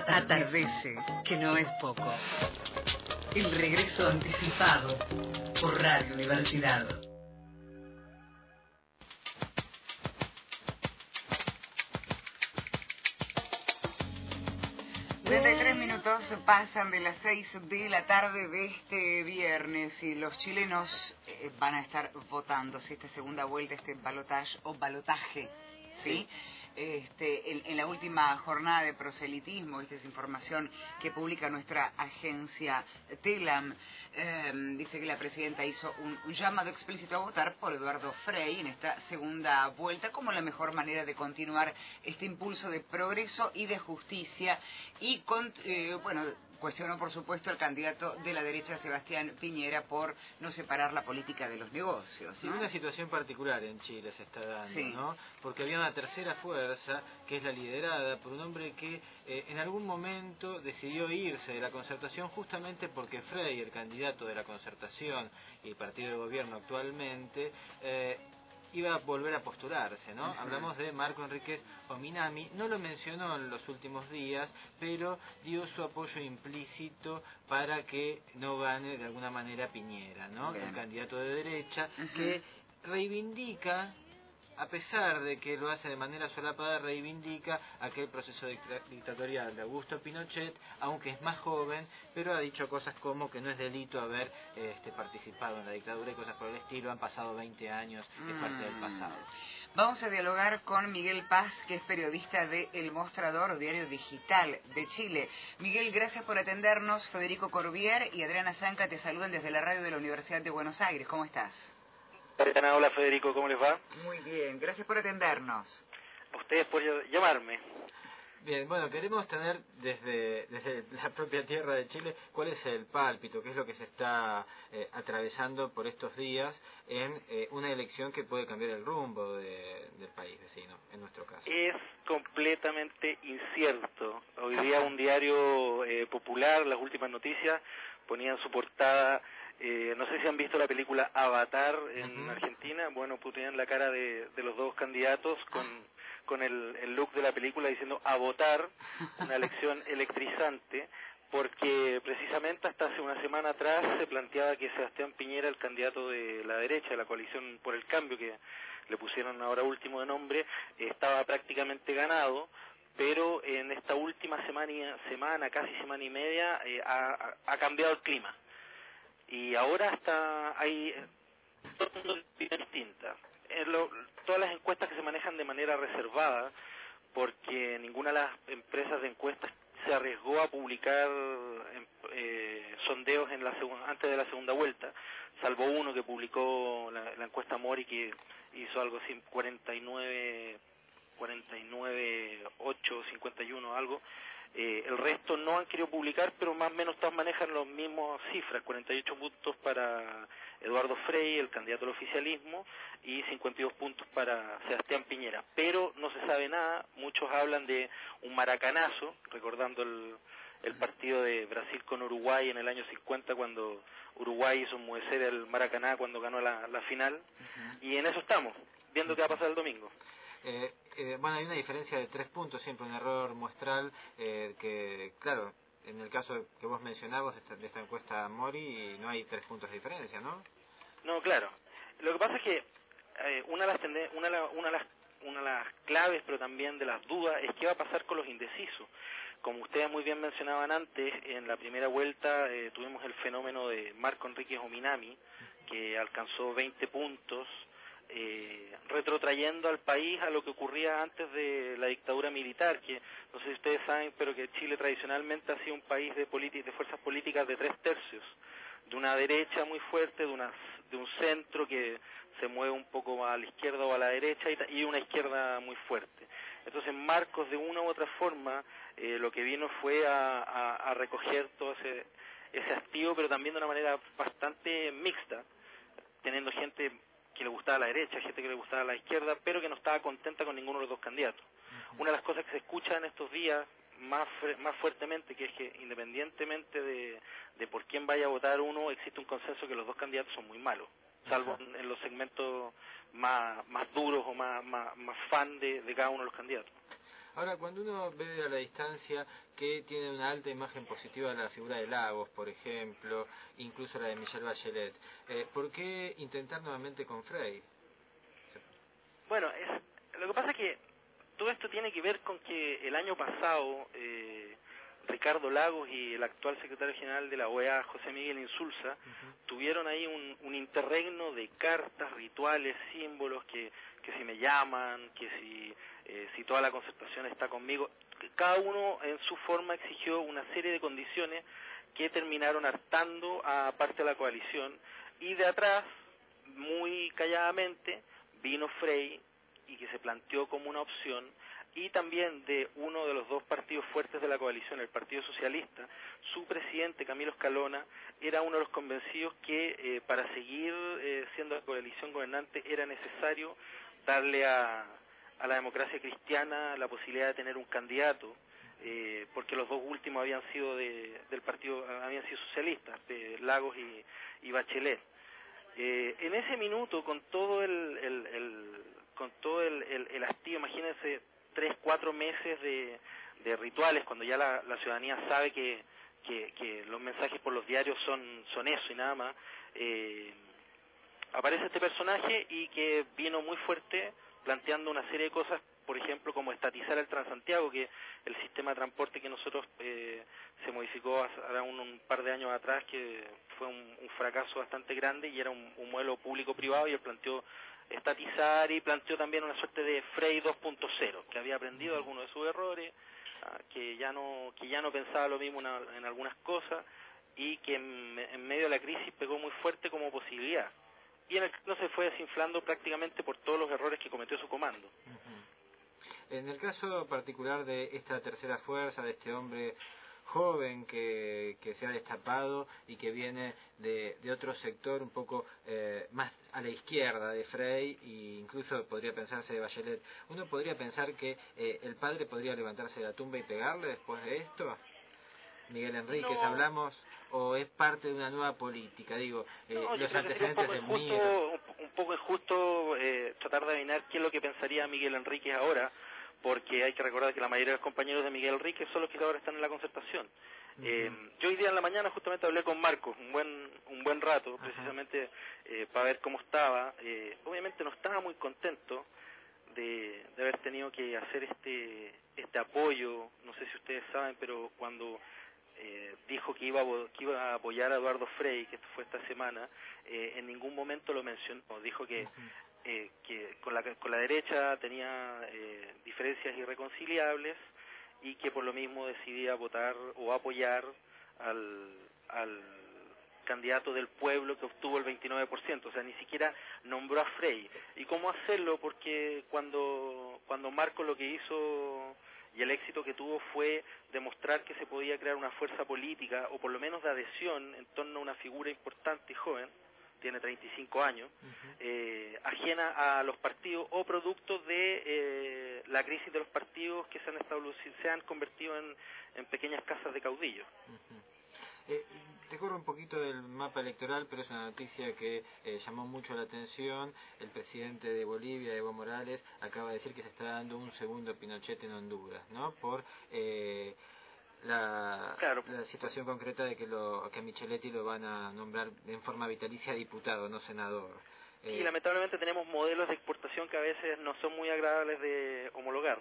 Atardece, que no es poco. El regreso anticipado por Radio Universidad. Minutos pasan de las 6 de la tarde de este viernes y los chilenos van a estar votando si esta segunda vuelta, este balotaje o balotaje, ¿sí? En la última jornada de proselitismo, esta es información que publica nuestra agencia TELAM, dice que la presidenta hizo un llamado explícito a votar por Eduardo Frei en esta segunda vuelta como la mejor manera de continuar este impulso de progreso y de justicia y cuestionó por supuesto al candidato de la derecha Sebastián Piñera por no separar la política de los negocios, ¿no? Sí, una situación particular en Chile se está dando, sí, ¿no? Porque había una tercera fuerza que es la liderada por un hombre que en algún momento decidió irse de la Concertación justamente porque Frei, el candidato de la Concertación y el partido de gobierno actualmente, iba a volver a postularse, ¿no? Uh-huh. Hablamos de Marco Enríquez Ominami, no lo mencionó en los últimos días, pero dio su apoyo implícito para que no gane de alguna manera Piñera, ¿no? Bien. El candidato de derecha, Uh-huh, que reivindica, a pesar de que lo hace de manera solapada, reivindica aquel proceso dictatorial de Augusto Pinochet, aunque es más joven, pero ha dicho cosas como que no es delito haber participado en la dictadura y cosas por el estilo, han pasado 20 años, es parte del pasado. Vamos a dialogar con Miguel Paz, que es periodista de El Mostrador, diario digital de Chile. Miguel, gracias por atendernos. Federico Corbier y Adriana Zanca te saludan desde la radio de la Universidad de Buenos Aires. ¿Cómo estás? Hola Federico, ¿cómo les va? Muy bien, gracias por atendernos. A ustedes por llamarme. Bien, bueno, queremos tener desde la propia tierra de Chile cuál es el pálpito, qué es lo que se está atravesando por estos días en una elección que puede cambiar el rumbo del país vecino, en nuestro caso. Es completamente incierto. Hoy día un diario popular, las últimas noticias, ponía en su portada, no sé si han visto la película Avatar en Argentina, bueno, pues tenían la cara de los dos candidatos con el look de la película diciendo a votar, una elección electrizante, porque precisamente hasta hace una semana atrás se planteaba que Sebastián Piñera, el candidato de la derecha, de la coalición por el cambio, que le pusieron ahora último de nombre, estaba prácticamente ganado, pero en esta última semana, casi semana y media, ha cambiado el clima. Y ahora hay todo el mundo distinta. Todas las encuestas que se manejan de manera reservada, porque ninguna de las empresas de encuestas se arriesgó a publicar sondeos antes de la segunda vuelta, salvo uno que publicó la encuesta Mori, que hizo algo así, 49, 8, 51, algo. El resto no han querido publicar, pero más o menos todos manejan las mismas cifras, 48 puntos para Eduardo Frei, el candidato al oficialismo, y 52 puntos para Sebastián Piñera. Pero no se sabe nada, muchos hablan de un maracanazo, recordando el partido de Brasil con Uruguay en el año 50, cuando Uruguay hizo enmudecer el Maracaná cuando ganó la final, y en eso estamos, viendo qué va a pasar el domingo. Bueno, hay una diferencia de 3 puntos, siempre un error muestral, que claro, en el caso que vos mencionabas de esta encuesta Mori, no hay 3 puntos de diferencia, ¿no? No, claro. Lo que pasa es que una de las claves, pero también de las dudas, es qué va a pasar con los indecisos. Como ustedes muy bien mencionaban antes, en la primera vuelta tuvimos el fenómeno de Marco Enríquez Ominami, que alcanzó 20 puntos, retrotrayendo al país a lo que ocurría antes de la dictadura militar, que no sé si ustedes saben, pero que Chile tradicionalmente ha sido un país de fuerzas políticas de 3/3, de una derecha muy fuerte, de un centro que se mueve un poco a la izquierda o a la derecha, y una izquierda muy fuerte. Entonces Marcos, de una u otra forma, lo que vino fue a recoger todo ese hastío, pero también de una manera bastante mixta, teniendo gente que le gustaba la derecha, gente que le gustaba la izquierda, pero que no estaba contenta con ninguno de los dos candidatos. Una de las cosas que se escucha en estos días más fuertemente, que es que independientemente de por quién vaya a votar uno, existe un consenso que los dos candidatos son muy malos, salvo en los segmentos más duros o más fan de cada uno de los candidatos. Ahora, cuando uno ve a la distancia que tiene una alta imagen positiva de la figura de Lagos, por ejemplo, incluso la de Michelle Bachelet, ¿por qué intentar nuevamente con Frei? Bueno, lo que pasa es que todo esto tiene que ver con que el año pasado Ricardo Lagos y el actual secretario general de la OEA, José Miguel Insulza, tuvieron ahí un interregno de cartas, rituales, símbolos, que si me llaman, que si toda la concertación está conmigo. Cada uno en su forma exigió una serie de condiciones que terminaron hartando a parte de la coalición, y de atrás, muy calladamente, vino Frei, y que se planteó como una opción, y también de uno de los dos partidos fuertes de la coalición, el Partido Socialista. Su presidente, Camilo Escalona, era uno de los convencidos que para seguir siendo la coalición gobernante era necesario darle a la democracia cristiana la posibilidad de tener un candidato, porque los dos últimos habían sido del partido, habían sido socialistas, Lagos y Bachelet. En ese minuto, con todo el hastío, imagínense 3-4 meses de rituales, cuando ya la ciudadanía sabe que los mensajes por los diarios son eso y nada más, aparece este personaje y que vino muy fuerte planteando una serie de cosas, por ejemplo, como estatizar el Transantiago, que el sistema de transporte que nosotros se modificó hace un par de años atrás, que fue un fracaso bastante grande y era un modelo público-privado, y él planteó estatizar y planteó también una suerte de Frei 2.0, que había aprendido algunos de sus errores, que ya no pensaba lo mismo en algunas cosas, y que en medio de la crisis pegó muy fuerte como posibilidad. Y en el caso se fue desinflando prácticamente por todos los errores que cometió su comando. En el caso particular de esta tercera fuerza, de este hombre joven que se ha destapado y que viene de otro sector un poco más a la izquierda de Frei, e incluso podría pensarse de Bachelet, ¿uno podría pensar que el padre podría levantarse de la tumba y pegarle después de esto? Miguel Enríquez, No. ¿hablamos? ¿O es parte de una nueva política? Digo, No, los antecedentes del MIR. Un poco injusto tratar de adivinar qué es lo que pensaría Miguel Enríquez ahora, porque hay que recordar que la mayoría de los compañeros de Miguel Enríquez son los que ahora están en la concertación. Yo hoy día en la mañana justamente hablé con Marcos un buen rato, precisamente para ver cómo estaba. Obviamente no estaba muy contento de haber tenido que hacer este apoyo. No sé si ustedes saben, pero cuando dijo que iba a apoyar a Eduardo Frei, que fue esta semana, en ningún momento lo mencionó. Dijo que con la derecha tenía diferencias irreconciliables, y que por lo mismo decidía votar o apoyar al candidato del pueblo que obtuvo el 29%, o sea, ni siquiera nombró a Frei. ¿Y cómo hacerlo? Porque cuando Marcos lo que hizo y el éxito que tuvo fue demostrar que se podía crear una fuerza política, o por lo menos de adhesión, en torno a una figura importante y joven, tiene 35 años, ajena a los partidos o producto de la crisis de los partidos que se han convertido en pequeñas casas de caudillos. Te corro un poquito del mapa electoral, pero es una noticia que llamó mucho la atención. El presidente de Bolivia, Evo Morales, acaba de decir que se está dando un segundo Pinochet en Honduras, ¿no? Por la situación concreta de que a Micheletti lo van a nombrar en forma vitalicia diputado, no senador. Y lamentablemente tenemos modelos de exportación que a veces no son muy agradables de homologar.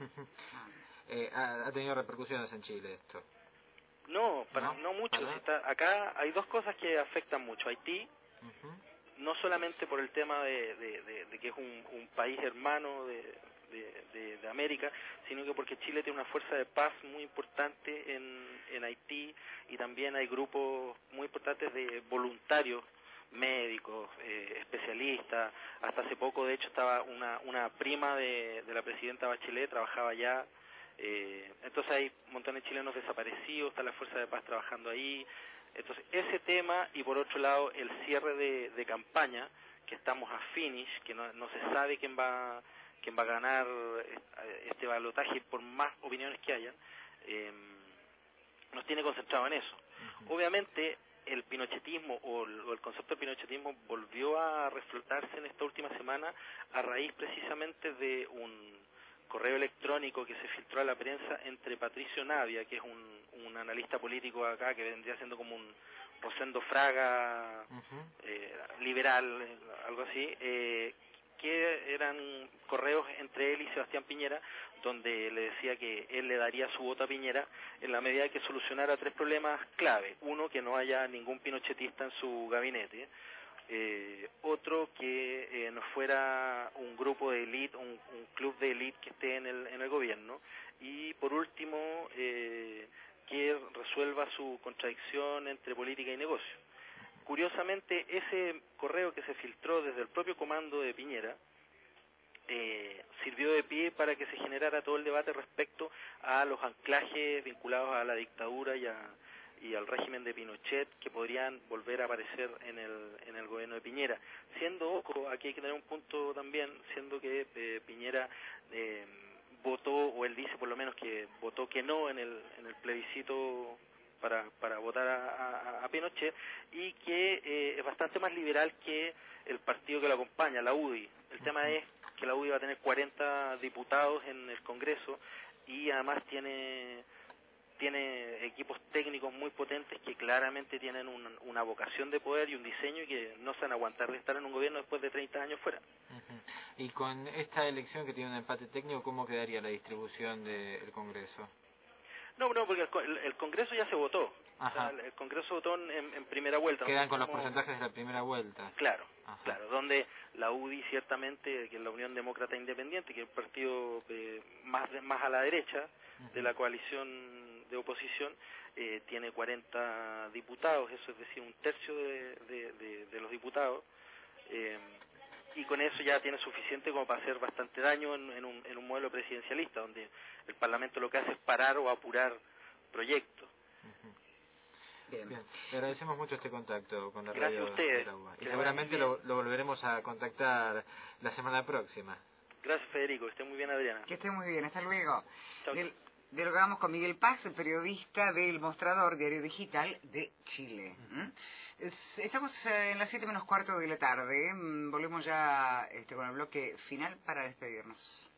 ¿Ha tenido repercusiones en Chile esto? No mucho. Acá hay dos cosas que afectan mucho. Haití, no solamente por el tema de que es un país hermano de América, sino que porque Chile tiene una fuerza de paz muy importante en Haití, y también hay grupos muy importantes de voluntarios, médicos, especialistas. Hasta hace poco, de hecho, estaba una prima de la presidenta Bachelet, trabajaba allá. Entonces hay montones de chilenos desaparecidos, está la Fuerza de Paz trabajando ahí. Entonces ese tema, y por otro lado el cierre de campaña, que estamos a finish, que no se sabe quién va a ganar este balotaje por más opiniones que hayan, nos tiene concentrado en eso. Obviamente el pinochetismo o el concepto de pinochetismo volvió a reflotarse en esta última semana a raíz precisamente de un correo electrónico que se filtró a la prensa entre Patricio Navia, que es un analista político acá, que vendría siendo como un Rosendo Fraga liberal, algo así, que eran correos entre él y Sebastián Piñera, donde le decía que él le daría su voto a Piñera en la medida que solucionara 3 problemas clave. Uno, que no haya ningún pinochetista en su gabinete. Otro, que no fuera un grupo de élite, un club de élite que esté en el gobierno. Y por último, que resuelva su contradicción entre política y negocio. Curiosamente, ese correo que se filtró desde el propio comando de Piñera sirvió de pie para que se generara todo el debate respecto a los anclajes vinculados a la dictadura y al régimen de Pinochet que podrían volver a aparecer en el gobierno de Piñera. Siendo, ojo, aquí hay que tener un punto también, siendo que Piñera votó, o él dice por lo menos que votó que no en el plebiscito para votar a Pinochet, y que es bastante más liberal que el partido que lo acompaña, la UDI. El tema es que la UDI va a tener 40 diputados en el Congreso y además tiene equipos técnicos muy potentes que claramente tienen una vocación de poder y un diseño y que no se van a aguantar de estar en un gobierno después de 30 años fuera. Y con esta elección que tiene un empate técnico, ¿cómo quedaría la distribución del Congreso? No, porque el Congreso ya se votó. O sea, el Congreso votó en primera vuelta. Quedan con los porcentajes de la primera vuelta. Claro, donde la UDI ciertamente, que es la Unión Demócrata Independiente, que es el partido más a la derecha de la coalición de oposición, tiene 40 diputados, eso es decir, un tercio de los diputados, y con eso ya tiene suficiente como para hacer bastante daño en un modelo presidencialista, donde el Parlamento lo que hace es parar o apurar proyectos. Bien. Le agradecemos mucho este contacto con la Gracias radio a ustedes. de la UBA. Y seguramente lo volveremos a contactar la semana próxima. Gracias, Federico. Que esté muy bien, Adriana. Que esté muy bien. Hasta luego. Chau. Dialogamos con Miguel Paz, el periodista del Mostrador, diario digital de Chile. Estamos en las 7:15 de la tarde. Volvemos ya con el bloque final para despedirnos.